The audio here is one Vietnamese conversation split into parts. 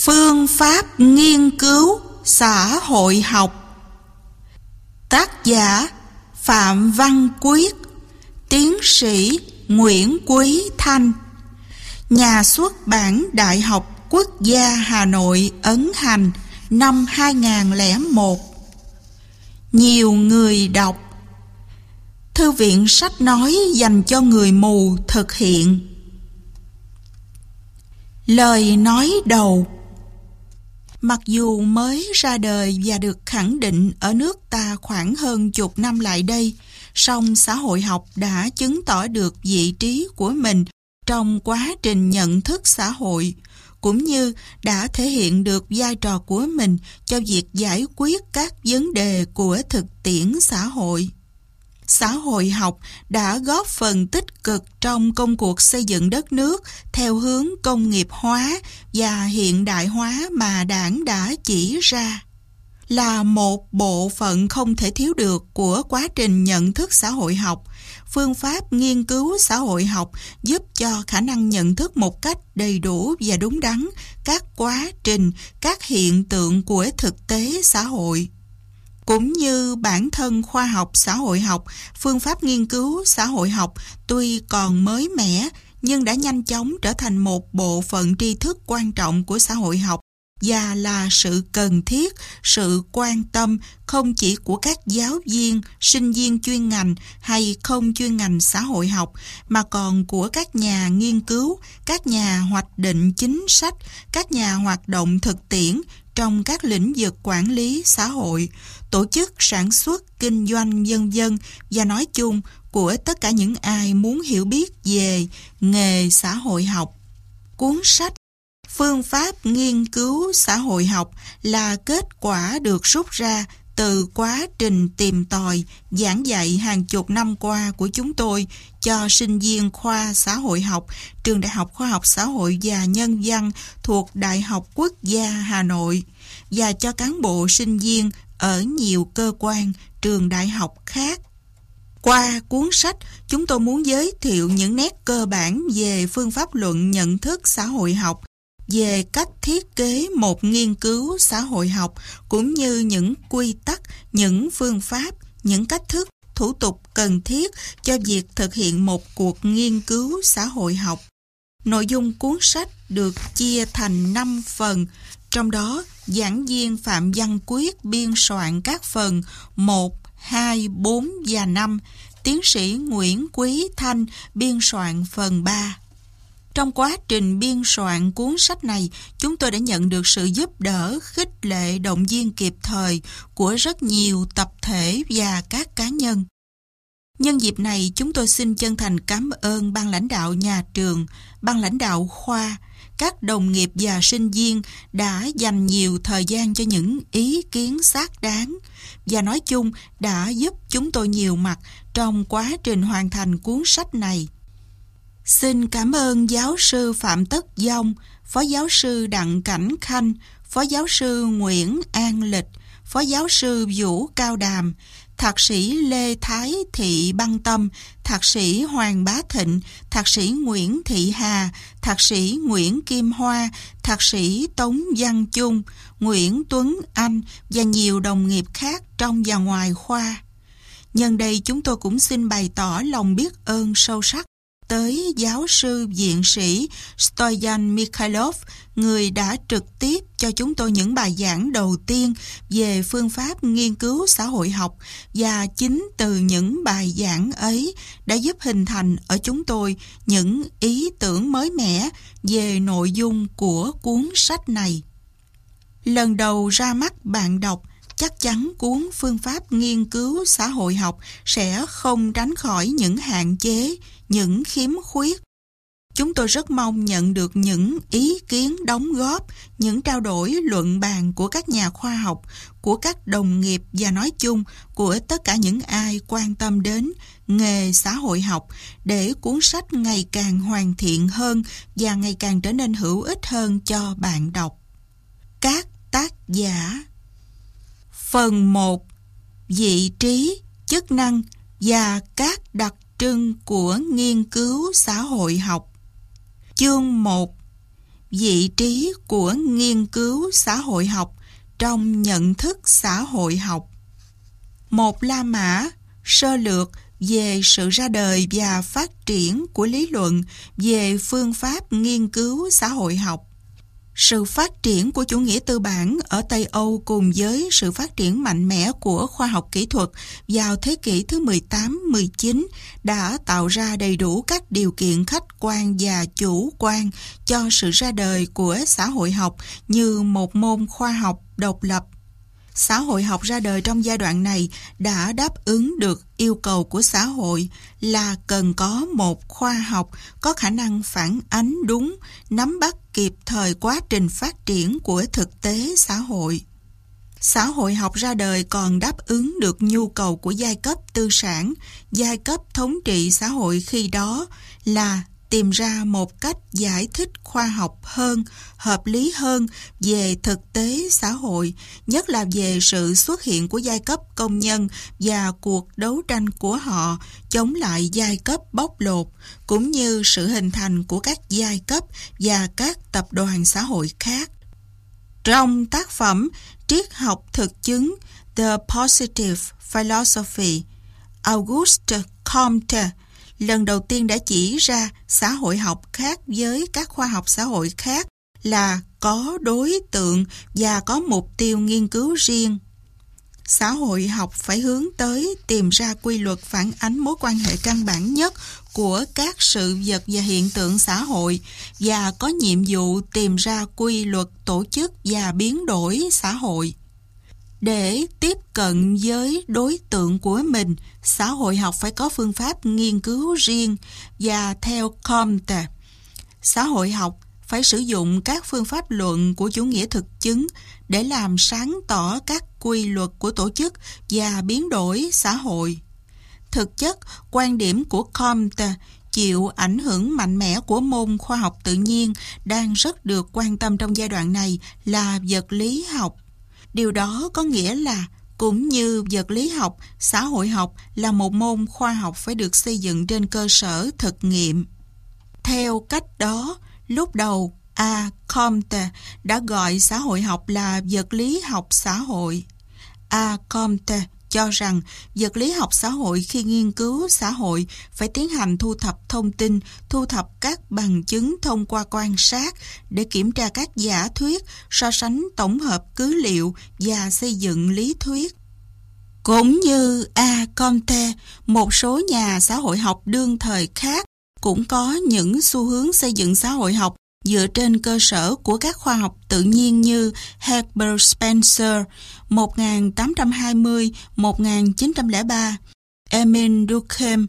Phương pháp nghiên cứu xã hội học. Tác giả Phạm Văn Quyết, tiến sĩ Nguyễn Quý Thanh, nhà xuất bản Đại học Quốc gia Hà Nội ấn hành năm 2001. Nhiều người đọc. Thư viện sách nói dành cho người mù thực hiện. Lời nói đầu. Mặc dù mới ra đời và được khẳng định ở nước ta khoảng hơn chục năm lại đây, song xã hội học đã chứng tỏ được vị trí của mình trong quá trình nhận thức xã hội, cũng như đã thể hiện được vai trò của mình cho việc giải quyết các vấn đề của thực tiễn xã hội. Xã hội học đã góp phần tích cực trong công cuộc xây dựng đất nước theo hướng công nghiệp hóa và hiện đại hóa mà Đảng đã chỉ ra. Là một bộ phận không thể thiếu được của quá trình nhận thức xã hội học, phương pháp nghiên cứu xã hội học giúp cho khả năng nhận thức một cách đầy đủ và đúng đắn các quá trình, các hiện tượng của thực tế xã hội. Cũng như bản thân khoa học xã hội học, phương pháp nghiên cứu xã hội học tuy còn mới mẻ nhưng đã nhanh chóng trở thành một bộ phận tri thức quan trọng của xã hội học và là sự cần thiết, sự quan tâm không chỉ của các giáo viên, sinh viên chuyên ngành hay không chuyên ngành xã hội học mà còn của các nhà nghiên cứu, các nhà hoạch định chính sách, các nhà hoạt động thực tiễn trong các lĩnh vực quản lý xã hội, tổ chức sản xuất, kinh doanh vân vân và nói chung của tất cả những ai muốn hiểu biết về nghề xã hội học. Cuốn sách Phương pháp nghiên cứu xã hội học là kết quả được rút ra từ quá trình tìm tòi, giảng dạy hàng chục năm qua của chúng tôi cho sinh viên khoa xã hội học, Trường Đại học Khoa học Xã hội và Nhân văn thuộc Đại học Quốc gia Hà Nội và cho cán bộ sinh viên ở nhiều cơ quan, trường đại học khác. Qua cuốn sách, chúng tôi muốn giới thiệu những nét cơ bản về phương pháp luận nhận thức xã hội học, về cách thiết kế một nghiên cứu xã hội học, cũng như những quy tắc, những phương pháp, những cách thức, thủ tục cần thiết cho việc thực hiện một cuộc nghiên cứu xã hội học. Nội dung cuốn sách được chia thành 5 phần, trong đó giảng viên Phạm Văn Quyết biên soạn các phần 1, 2, 4 và 5, tiến sĩ Nguyễn Quý Thanh biên soạn phần 3. Trong quá trình biên soạn cuốn sách này, chúng tôi đã nhận được sự giúp đỡ, khích lệ, động viên kịp thời của rất nhiều tập thể và các cá nhân. Nhân dịp này, chúng tôi xin chân thành cảm ơn ban lãnh đạo nhà trường, ban lãnh đạo khoa, các đồng nghiệp và sinh viên đã dành nhiều thời gian cho những ý kiến xác đáng và nói chung đã giúp chúng tôi nhiều mặt trong quá trình hoàn thành cuốn sách này. Xin cảm ơn giáo sư Phạm Tất Dông, phó giáo sư Đặng Cảnh Khanh, phó giáo sư Nguyễn An Lịch, phó giáo sư Vũ Cao Đàm, thạc sĩ Lê Thái Thị Băng Tâm, thạc sĩ Hoàng Bá Thịnh, thạc sĩ Nguyễn Thị Hà, thạc sĩ Nguyễn Kim Hoa, thạc sĩ Tống Văn Chung, Nguyễn Tuấn Anh và nhiều đồng nghiệp khác trong và ngoài khoa. Nhân đây chúng tôi cũng xin bày tỏ lòng biết ơn sâu sắc tới giáo sư viện sĩ Stoyan Mikhailov, người đã trực tiếp cho chúng tôi những bài giảng đầu tiên về phương pháp nghiên cứu xã hội học, và chính từ những bài giảng ấy đã giúp hình thành ở chúng tôi những ý tưởng mới mẻ về nội dung của cuốn sách này. Lần đầu ra mắt bạn đọc, chắc chắn cuốn Phương pháp nghiên cứu xã hội học sẽ không tránh khỏi những hạn chế, những khiếm khuyết. Chúng tôi rất mong nhận được những ý kiến đóng góp, những trao đổi luận bàn của các nhà khoa học, của các đồng nghiệp và nói chung của tất cả những ai quan tâm đến nghề xã hội học để cuốn sách ngày càng hoàn thiện hơn và ngày càng trở nên hữu ích hơn cho bạn đọc. Các tác giả. Phần 1. Vị trí, chức năng và các đặc trưng của nghiên cứu xã hội học. Chương 1. vị trí của nghiên cứu xã hội học trong nhận thức xã hội học. Một La Mã sơ lược về sự ra đời và phát triển của lý luận về phương pháp nghiên cứu xã hội học. Sự phát triển của chủ nghĩa tư bản ở Tây Âu cùng với sự phát triển mạnh mẽ của khoa học kỹ thuật vào thế kỷ thứ 18-19 đã tạo ra đầy đủ các điều kiện khách quan và chủ quan cho sự ra đời của xã hội học như một môn khoa học độc lập. Xã hội học ra đời trong giai đoạn này đã đáp ứng được yêu cầu của xã hội là cần có một khoa học có khả năng phản ánh đúng, nắm bắt kịp thời quá trình phát triển của thực tế xã hội. Xã hội học ra đời còn đáp ứng được nhu cầu của giai cấp tư sản, giai cấp thống trị xã hội khi đó là tìm ra một cách giải thích khoa học hơn, hợp lý hơn về thực tế xã hội, nhất là về sự xuất hiện của giai cấp công nhân và cuộc đấu tranh của họ chống lại giai cấp bóc lột, cũng như sự hình thành của các giai cấp và các tập đoàn xã hội khác. Trong tác phẩm Triết học thực chứng The Positive Philosophy, Auguste Comte lần đầu tiên đã chỉ ra xã hội học khác với các khoa học xã hội khác là có đối tượng và có mục tiêu nghiên cứu riêng. Xã hội học phải hướng tới tìm ra quy luật phản ánh mối quan hệ căn bản nhất của các sự vật và hiện tượng xã hội và có nhiệm vụ tìm ra quy luật tổ chức và biến đổi xã hội. Để tiếp cận với đối tượng của mình, xã hội học phải có phương pháp nghiên cứu riêng và theo Comte, xã hội học phải sử dụng các phương pháp luận của chủ nghĩa thực chứng để làm sáng tỏ các quy luật của tổ chức và biến đổi xã hội. Thực chất, quan điểm của Comte chịu ảnh hưởng mạnh mẽ của môn khoa học tự nhiên đang rất được quan tâm trong giai đoạn này là vật lý học. Điều đó có nghĩa là cũng như vật lý học, xã hội học là một môn khoa học phải được xây dựng trên cơ sở thực nghiệm. Theo cách đó, lúc đầu Comte đã gọi xã hội học là vật lý học xã hội. Comte cho rằng vật lý học xã hội khi nghiên cứu xã hội phải tiến hành thu thập thông tin, thu thập các bằng chứng thông qua quan sát để kiểm tra các giả thuyết, so sánh tổng hợp cứ liệu và xây dựng lý thuyết. Cũng như Comte, một số nhà xã hội học đương thời khác cũng có những xu hướng xây dựng xã hội học dựa trên cơ sở của các khoa học tự nhiên như Herbert Spencer 1820-1903, Emile Durkheim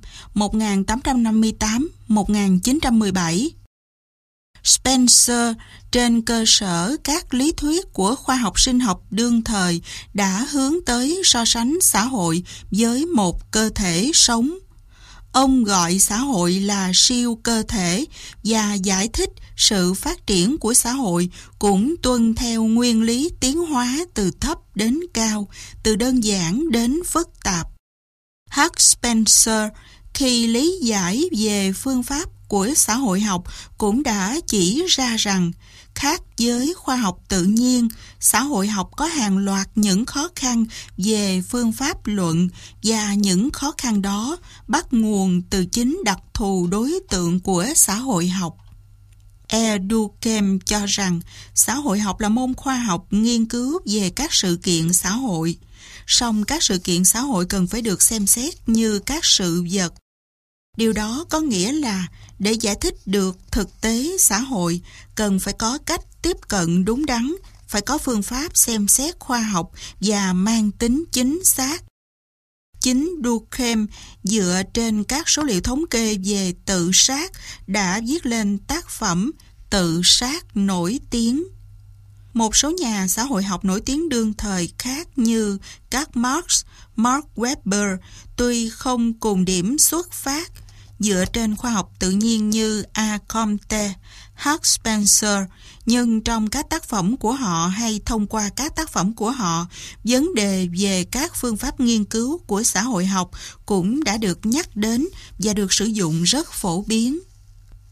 1858-1917. Spencer trên cơ sở các lý thuyết của khoa học sinh học đương thời đã hướng tới so sánh xã hội với một cơ thể sống. Ông gọi xã hội là siêu cơ thể và giải thích sự phát triển của xã hội cũng tuân theo nguyên lý tiến hóa từ thấp đến cao, từ đơn giản đến phức tạp. Spencer khi lý giải về phương pháp của xã hội học cũng đã chỉ ra rằng khác với khoa học tự nhiên, xã hội học có hàng loạt những khó khăn về phương pháp luận và những khó khăn đó bắt nguồn từ chính đặc thù đối tượng của xã hội học. Durkheim cho rằng xã hội học là môn khoa học nghiên cứu về các sự kiện xã hội, song các sự kiện xã hội cần phải được xem xét như các sự vật. Điều đó có nghĩa là để giải thích được thực tế xã hội, cần phải có cách tiếp cận đúng đắn, phải có phương pháp xem xét khoa học và mang tính chính xác. Chính Durkheim dựa trên các số liệu thống kê về tự sát đã viết lên tác phẩm Tự sát nổi tiếng. Một số nhà xã hội học nổi tiếng đương thời khác như Karl Marx, Mark Weber tuy không cùng điểm xuất phát, dựa trên khoa học tự nhiên như Comte, Spencer, nhưng trong các tác phẩm của họ hay thông qua các tác phẩm của họ, vấn đề về các phương pháp nghiên cứu của xã hội học cũng đã được nhắc đến và được sử dụng rất phổ biến.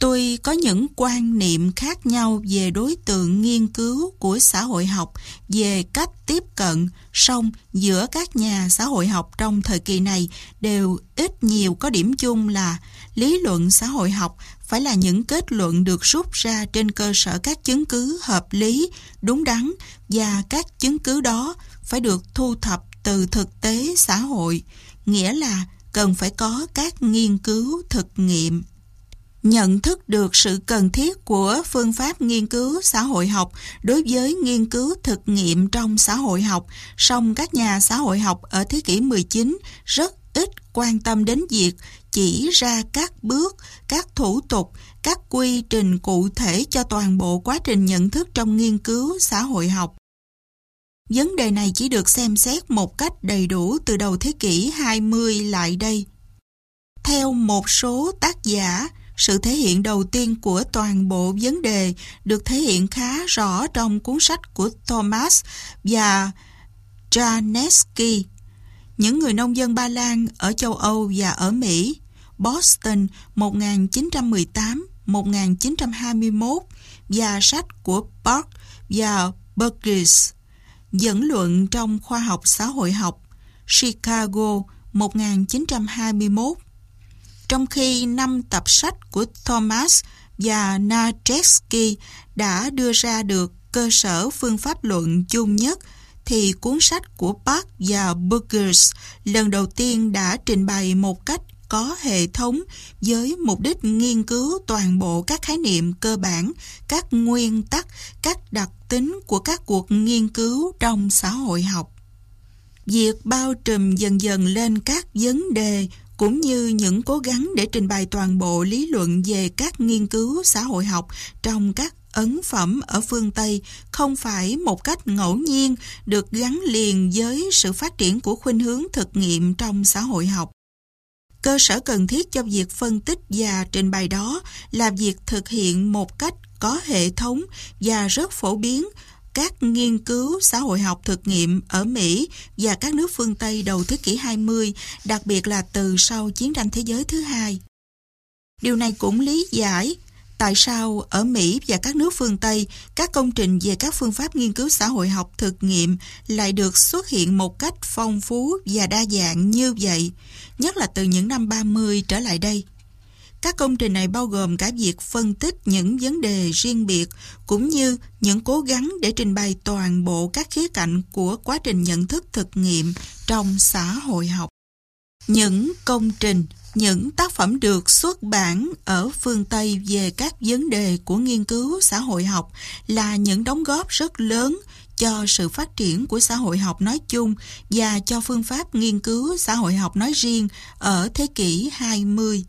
Tuy có những quan niệm khác nhau về đối tượng nghiên cứu của xã hội học, về cách tiếp cận, song giữa các nhà xã hội học trong thời kỳ này đều ít nhiều có điểm chung là lý luận xã hội học phải là những kết luận được rút ra trên cơ sở các chứng cứ hợp lý, đúng đắn, và các chứng cứ đó phải được thu thập từ thực tế xã hội, nghĩa là cần phải có các nghiên cứu thực nghiệm. Nhận thức được sự cần thiết của phương pháp nghiên cứu xã hội học đối với nghiên cứu thực nghiệm trong xã hội học, song các nhà xã hội học ở thế kỷ 19 rất ít quan tâm đến việc chỉ ra các bước, các thủ tục, các quy trình cụ thể cho toàn bộ quá trình nhận thức trong nghiên cứu xã hội học. Vấn đề này chỉ được xem xét một cách đầy đủ từ đầu thế kỷ 20 lại đây. Theo một số tác giả, sự thể hiện đầu tiên của toàn bộ vấn đề được thể hiện khá rõ trong cuốn sách của Thomas và Janeski, Những người nông dân Ba Lan ở châu Âu và ở Mỹ, Boston 1918-1921, và sách của Park và Burgess, Dẫn luận trong khoa học xã hội học, Chicago 1921. Trong khi 5 tập sách của Thomas và Janeski đã đưa ra được cơ sở phương pháp luận chung nhất, thì cuốn sách của Park và Burgess lần đầu tiên đã trình bày một cách có hệ thống với mục đích nghiên cứu toàn bộ các khái niệm cơ bản, các nguyên tắc, các đặc tính của các cuộc nghiên cứu trong xã hội học. Việc bao trùm dần dần lên các vấn đề cũng như những cố gắng để trình bày toàn bộ lý luận về các nghiên cứu xã hội học trong các ấn phẩm ở phương Tây không phải một cách ngẫu nhiên được gắn liền với sự phát triển của khuynh hướng thực nghiệm trong xã hội học. Cơ sở cần thiết cho việc phân tích và trình bày đó là việc thực hiện một cách có hệ thống và rất phổ biến các nghiên cứu xã hội học thực nghiệm ở Mỹ và các nước phương Tây đầu thế kỷ 20, đặc biệt là từ sau Chiến tranh Thế giới thứ hai. Điều này cũng lý giải tại sao ở Mỹ và các nước phương Tây, các công trình về các phương pháp nghiên cứu xã hội học thực nghiệm lại được xuất hiện một cách phong phú và đa dạng như vậy, nhất là từ những năm 30 trở lại đây. Các công trình này bao gồm cả việc phân tích những vấn đề riêng biệt, cũng như những cố gắng để trình bày toàn bộ các khía cạnh của quá trình nhận thức thực nghiệm trong xã hội học. Những công trình, những tác phẩm được xuất bản ở phương Tây về các vấn đề của nghiên cứu xã hội học là những đóng góp rất lớn cho sự phát triển của xã hội học nói chung và cho phương pháp nghiên cứu xã hội học nói riêng ở thế kỷ 20.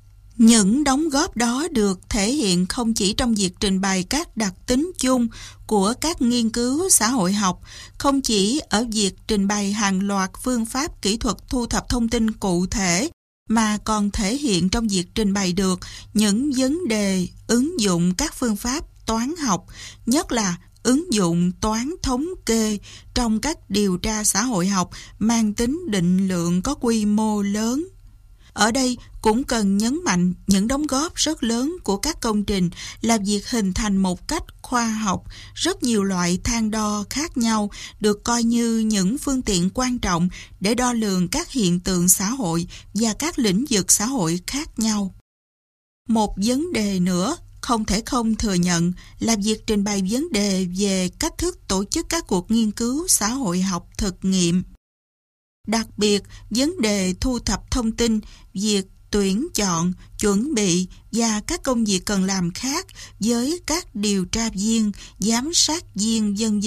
Những đóng góp đó được thể hiện không chỉ trong việc trình bày các đặc tính chung của các nghiên cứu xã hội học, không chỉ ở việc trình bày hàng loạt phương pháp kỹ thuật thu thập thông tin cụ thể, mà còn thể hiện trong việc trình bày được những vấn đề ứng dụng các phương pháp toán học, nhất là ứng dụng toán thống kê trong các điều tra xã hội học mang tính định lượng có quy mô lớn. Ở đây cũng cần nhấn mạnh những đóng góp rất lớn của các công trình là việc hình thành một cách khoa học rất nhiều loại thang đo khác nhau được coi như những phương tiện quan trọng để đo lường các hiện tượng xã hội và các lĩnh vực xã hội khác nhau. Một vấn đề nữa không thể không thừa nhận là việc trình bày vấn đề về cách thức tổ chức các cuộc nghiên cứu xã hội học thực nghiệm. Đặc biệt, vấn đề thu thập thông tin, việc tuyển chọn, chuẩn bị và các công việc cần làm khác với các điều tra viên, giám sát viên v.v.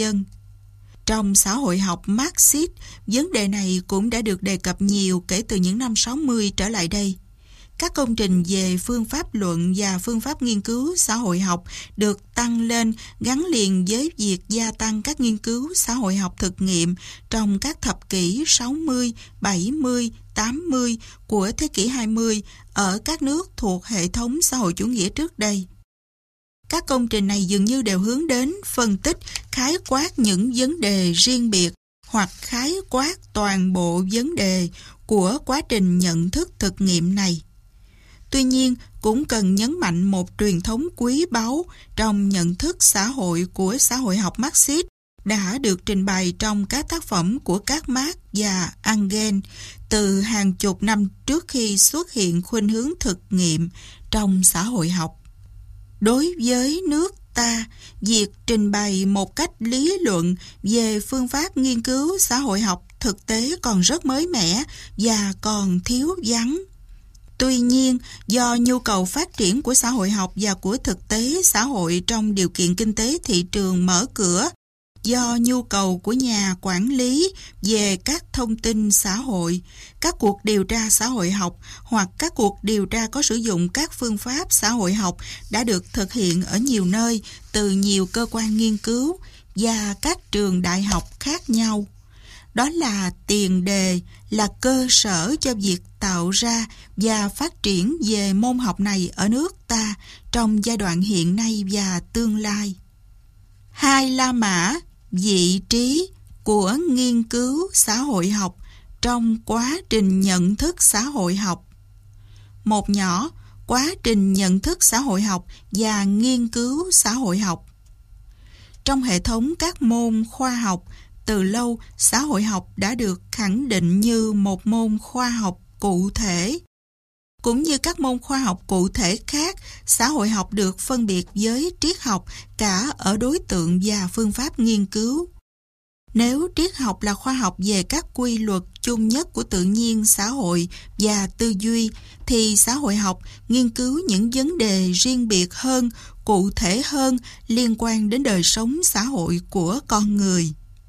Trong xã hội học Marxist, vấn đề này cũng đã được đề cập nhiều kể từ những năm 60 trở lại đây. Các công trình về phương pháp luận và phương pháp nghiên cứu xã hội học được tăng lên gắn liền với việc gia tăng các nghiên cứu xã hội học thực nghiệm trong các thập kỷ 60, 70, 80 của thế kỷ 20 ở các nước thuộc hệ thống xã hội chủ nghĩa trước đây. Các công trình này dường như đều hướng đến phân tích khái quát những vấn đề riêng biệt hoặc khái quát toàn bộ vấn đề của quá trình nhận thức thực nghiệm này. Tuy nhiên, cũng cần nhấn mạnh một truyền thống quý báu trong nhận thức xã hội của xã hội học Marxist đã được trình bày trong các tác phẩm của các Marx và Engels từ hàng chục năm trước khi xuất hiện khuynh hướng thực nghiệm trong xã hội học. Đối với nước ta, việc trình bày một cách lý luận về phương pháp nghiên cứu xã hội học thực tế còn rất mới mẻ và còn thiếu vắng. Tuy nhiên, do nhu cầu phát triển của xã hội học và của thực tế xã hội trong điều kiện kinh tế thị trường mở cửa, do nhu cầu của nhà quản lý về các thông tin xã hội, các cuộc điều tra xã hội học hoặc các cuộc điều tra có sử dụng các phương pháp xã hội học đã được thực hiện ở nhiều nơi từ nhiều cơ quan nghiên cứu và các trường đại học khác nhau. Đó là tiền đề, là cơ sở cho việc tạo ra và phát triển về môn học này ở nước ta trong giai đoạn hiện nay và tương lai. Hai la mã vị trí của nghiên cứu xã hội học trong quá trình nhận thức xã hội học. Một nhỏ, quá trình nhận thức xã hội học và nghiên cứu xã hội học. Trong hệ thống các môn khoa học, từ lâu xã hội học đã được khẳng định như một môn khoa học cụ thể. Cũng như các môn khoa học cụ thể khác, xã hội học được phân biệt với triết học cả ở đối tượng và phương pháp nghiên cứu. Nếu triết học là khoa học về các quy luật chung nhất của tự nhiên xã hội và tư duy, thì xã hội học nghiên cứu những vấn đề riêng biệt hơn, cụ thể hơn liên quan đến đời sống xã hội của con người.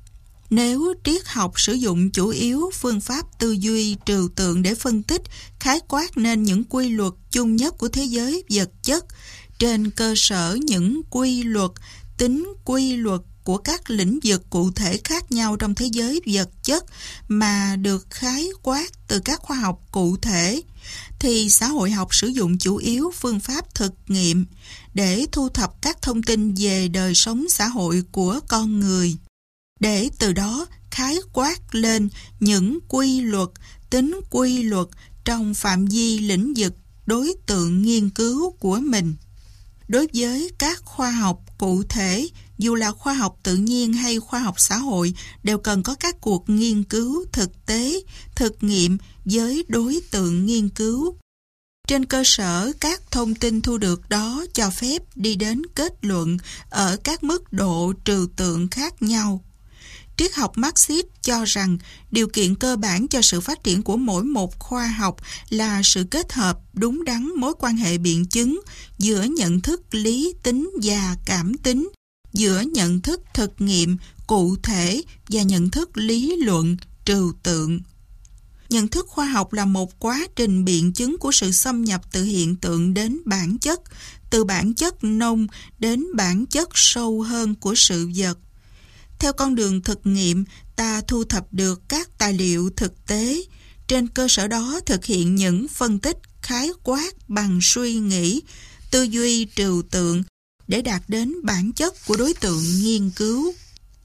Nếu triết học sử dụng chủ yếu phương pháp tư duy trừu tượng để phân tích, khái quát nên những quy luật chung nhất của thế giới vật chất, trên cơ sở những quy luật, tính quy luật của các lĩnh vực cụ thể khác nhau trong thế giới vật chất mà được khái quát từ các khoa học cụ thể, thì xã hội học sử dụng chủ yếu phương pháp thực nghiệm để thu thập các thông tin về đời sống xã hội của con người, để từ đó khái quát lên những quy luật, tính quy luật trong phạm vi lĩnh vực đối tượng nghiên cứu của mình. Đối với các khoa học cụ thể, dù là khoa học tự nhiên hay khoa học xã hội, đều cần có các cuộc nghiên cứu thực tế, thực nghiệm với đối tượng nghiên cứu. Trên cơ sở các thông tin thu được đó cho phép đi đến kết luận ở các mức độ trừu tượng khác nhau. Triết học Marxist cho rằng điều kiện cơ bản cho sự phát triển của mỗi một khoa học là sự kết hợp đúng đắn mối quan hệ biện chứng giữa nhận thức lý tính và cảm tính, giữa nhận thức thực nghiệm cụ thể và nhận thức lý luận trừu tượng. Nhận thức khoa học là một quá trình biện chứng của sự xâm nhập từ hiện tượng đến bản chất, từ bản chất nông đến bản chất sâu hơn của sự vật. Theo con đường thực nghiệm, ta thu thập được các tài liệu thực tế, trên cơ sở đó thực hiện những phân tích khái quát bằng suy nghĩ, tư duy trừu tượng để đạt đến bản chất của đối tượng nghiên cứu.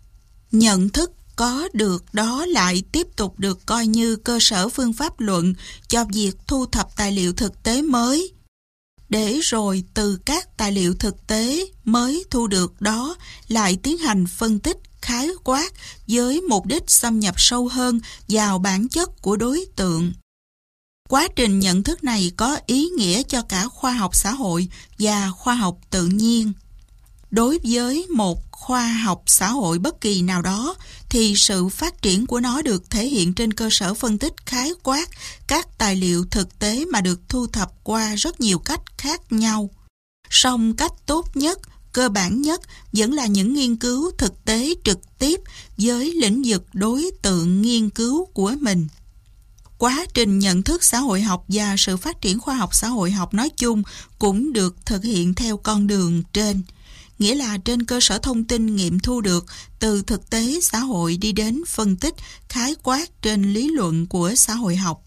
Nhận thức có được đó lại tiếp tục được coi như cơ sở phương pháp luận cho việc thu thập tài liệu thực tế mới, để rồi từ các tài liệu thực tế mới thu được đó lại tiến hành phân tích khái quát với mục đích xâm nhập sâu hơn vào bản chất của đối tượng. Quá trình nhận thức này có ý nghĩa cho cả khoa học xã hội và khoa học tự nhiên. Đối với một khoa học xã hội bất kỳ nào đó, thì sự phát triển của nó được thể hiện trên cơ sở phân tích khái quát các tài liệu thực tế mà được thu thập qua rất nhiều cách khác nhau. Song cách tốt nhất, cơ bản nhất vẫn là những nghiên cứu thực tế trực tiếp với lĩnh vực đối tượng nghiên cứu của mình. Quá trình nhận thức xã hội học và sự phát triển khoa học xã hội học nói chung cũng được thực hiện theo con đường trên, nghĩa là trên cơ sở thông tin nghiệm thu được từ thực tế xã hội đi đến phân tích khái quát trên lý luận của xã hội học.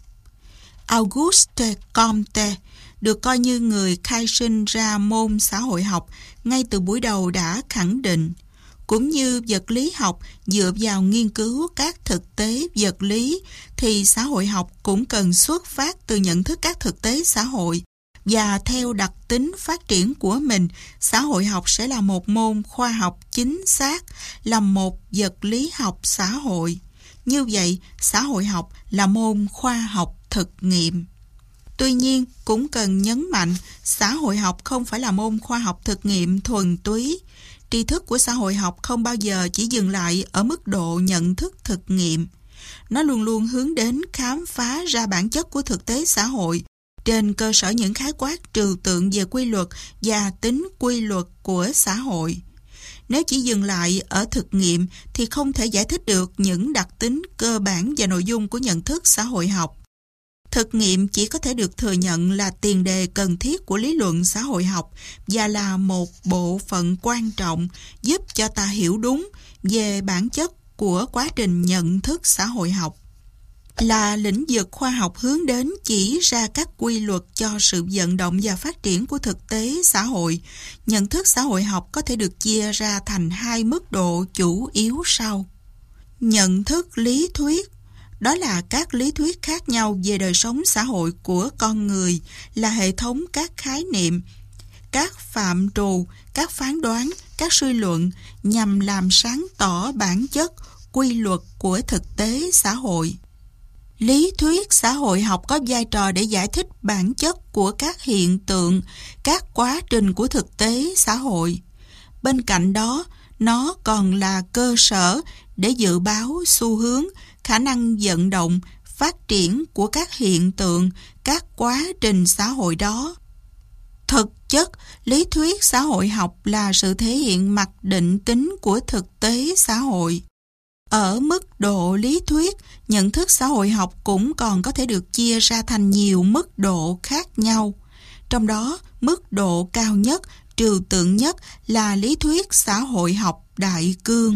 Auguste Comte được coi như người khai sinh ra môn xã hội học ngay từ buổi đầu đã khẳng định, cũng như vật lý học dựa vào nghiên cứu các thực tế vật lý, thì xã hội học cũng cần xuất phát từ nhận thức các thực tế xã hội và theo đặc tính phát triển của mình, xã hội học sẽ là một môn khoa học chính xác, là một vật lý học xã hội. Như vậy, xã hội học là môn khoa học thực nghiệm. Tuy nhiên, cũng cần nhấn mạnh, xã hội học không phải là môn khoa học thực nghiệm thuần túy. Tri thức của xã hội học không bao giờ chỉ dừng lại ở mức độ nhận thức thực nghiệm. Nó luôn luôn hướng đến khám phá ra bản chất của thực tế xã hội trên cơ sở những khái quát trừu tượng về quy luật và tính quy luật của xã hội. Nếu chỉ dừng lại ở thực nghiệm thì không thể giải thích được những đặc tính cơ bản và nội dung của nhận thức xã hội học. Thực nghiệm chỉ có thể được thừa nhận là tiền đề cần thiết của lý luận xã hội học và là một bộ phận quan trọng giúp cho ta hiểu đúng về bản chất của quá trình nhận thức xã hội học. Là lĩnh vực khoa học hướng đến chỉ ra các quy luật cho sự vận động và phát triển của thực tế xã hội, nhận thức xã hội học có thể được chia ra thành hai mức độ chủ yếu sau. Nhận thức lý thuyết, đó là các lý thuyết khác nhau về đời sống xã hội của con người, là hệ thống các khái niệm, các phạm trù, các phán đoán, các suy luận nhằm làm sáng tỏ bản chất, quy luật của thực tế xã hội. Lý thuyết xã hội học có vai trò để giải thích bản chất của các hiện tượng, các quá trình của thực tế xã hội. Bên cạnh đó, nó còn là cơ sở để dự báo xu hướng, khả năng vận động, phát triển của các hiện tượng, các quá trình xã hội đó. Thực chất, lý thuyết xã hội học là sự thể hiện mặc định tính của thực tế xã hội. Ở mức độ lý thuyết, nhận thức xã hội học cũng còn có thể được chia ra thành nhiều mức độ khác nhau. Trong đó, mức độ cao nhất, trừu tượng nhất là lý thuyết xã hội học đại cương.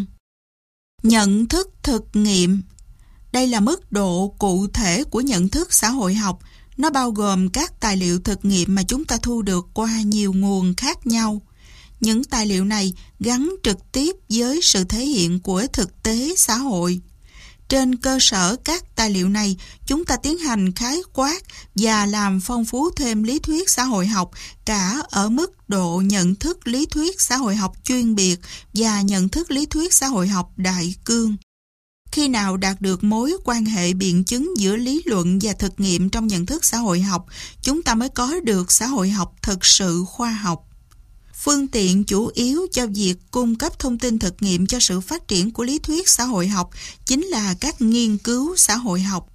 Nhận thức thực nghiệm. Đây là mức độ cụ thể của nhận thức xã hội học. Nó bao gồm các tài liệu thực nghiệm mà chúng ta thu được qua nhiều nguồn khác nhau. Những tài liệu này gắn trực tiếp với sự thể hiện của thực tế xã hội. Trên cơ sở các tài liệu này, chúng ta tiến hành khái quát và làm phong phú thêm lý thuyết xã hội học cả ở mức độ nhận thức lý thuyết xã hội học chuyên biệt và nhận thức lý thuyết xã hội học đại cương. Khi nào đạt được mối quan hệ biện chứng giữa lý luận và thực nghiệm trong nhận thức xã hội học, chúng ta mới có được xã hội học thực sự khoa học. Phương tiện chủ yếu cho việc cung cấp thông tin thực nghiệm cho sự phát triển của lý thuyết xã hội học chính là các nghiên cứu xã hội học.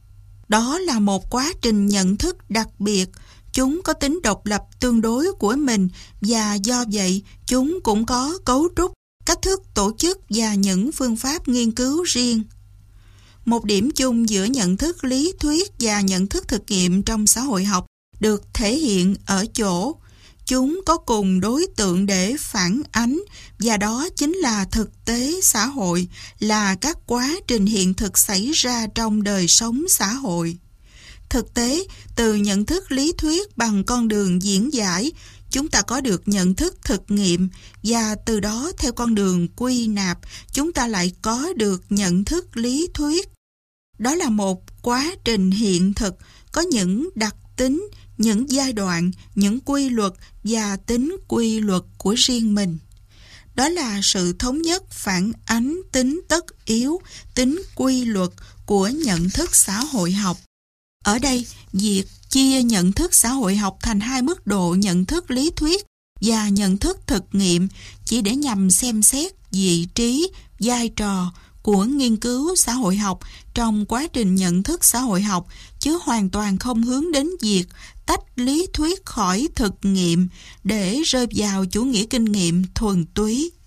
Đó là một quá trình nhận thức đặc biệt, chúng có tính độc lập tương đối của mình và do vậy chúng cũng có cấu trúc, cách thức tổ chức và những phương pháp nghiên cứu riêng. Một điểm chung giữa nhận thức lý thuyết và nhận thức thực nghiệm trong xã hội học được thể hiện ở chỗ chúng có cùng đối tượng để phản ánh và đó chính là thực tế xã hội, là các quá trình hiện thực xảy ra trong đời sống xã hội. Thực tế, từ nhận thức lý thuyết bằng con đường diễn giải, chúng ta có được nhận thức thực nghiệm và từ đó theo con đường quy nạp, chúng ta lại có được nhận thức lý thuyết. Đó là một quá trình hiện thực, có những đặc tính, những giai đoạn, những quy luật và tính quy luật của riêng mình. Đó là sự thống nhất phản ánh tính tất yếu, tính quy luật của nhận thức xã hội học. Ở đây, việc chia nhận thức xã hội học thành hai mức độ nhận thức lý thuyết và nhận thức thực nghiệm chỉ để nhằm xem xét vị trí, vai trò của nghiên cứu xã hội học trong quá trình nhận thức xã hội học, chứ hoàn toàn không hướng đến việc tách lý thuyết khỏi thực nghiệm để rơi vào chủ nghĩa kinh nghiệm thuần túy.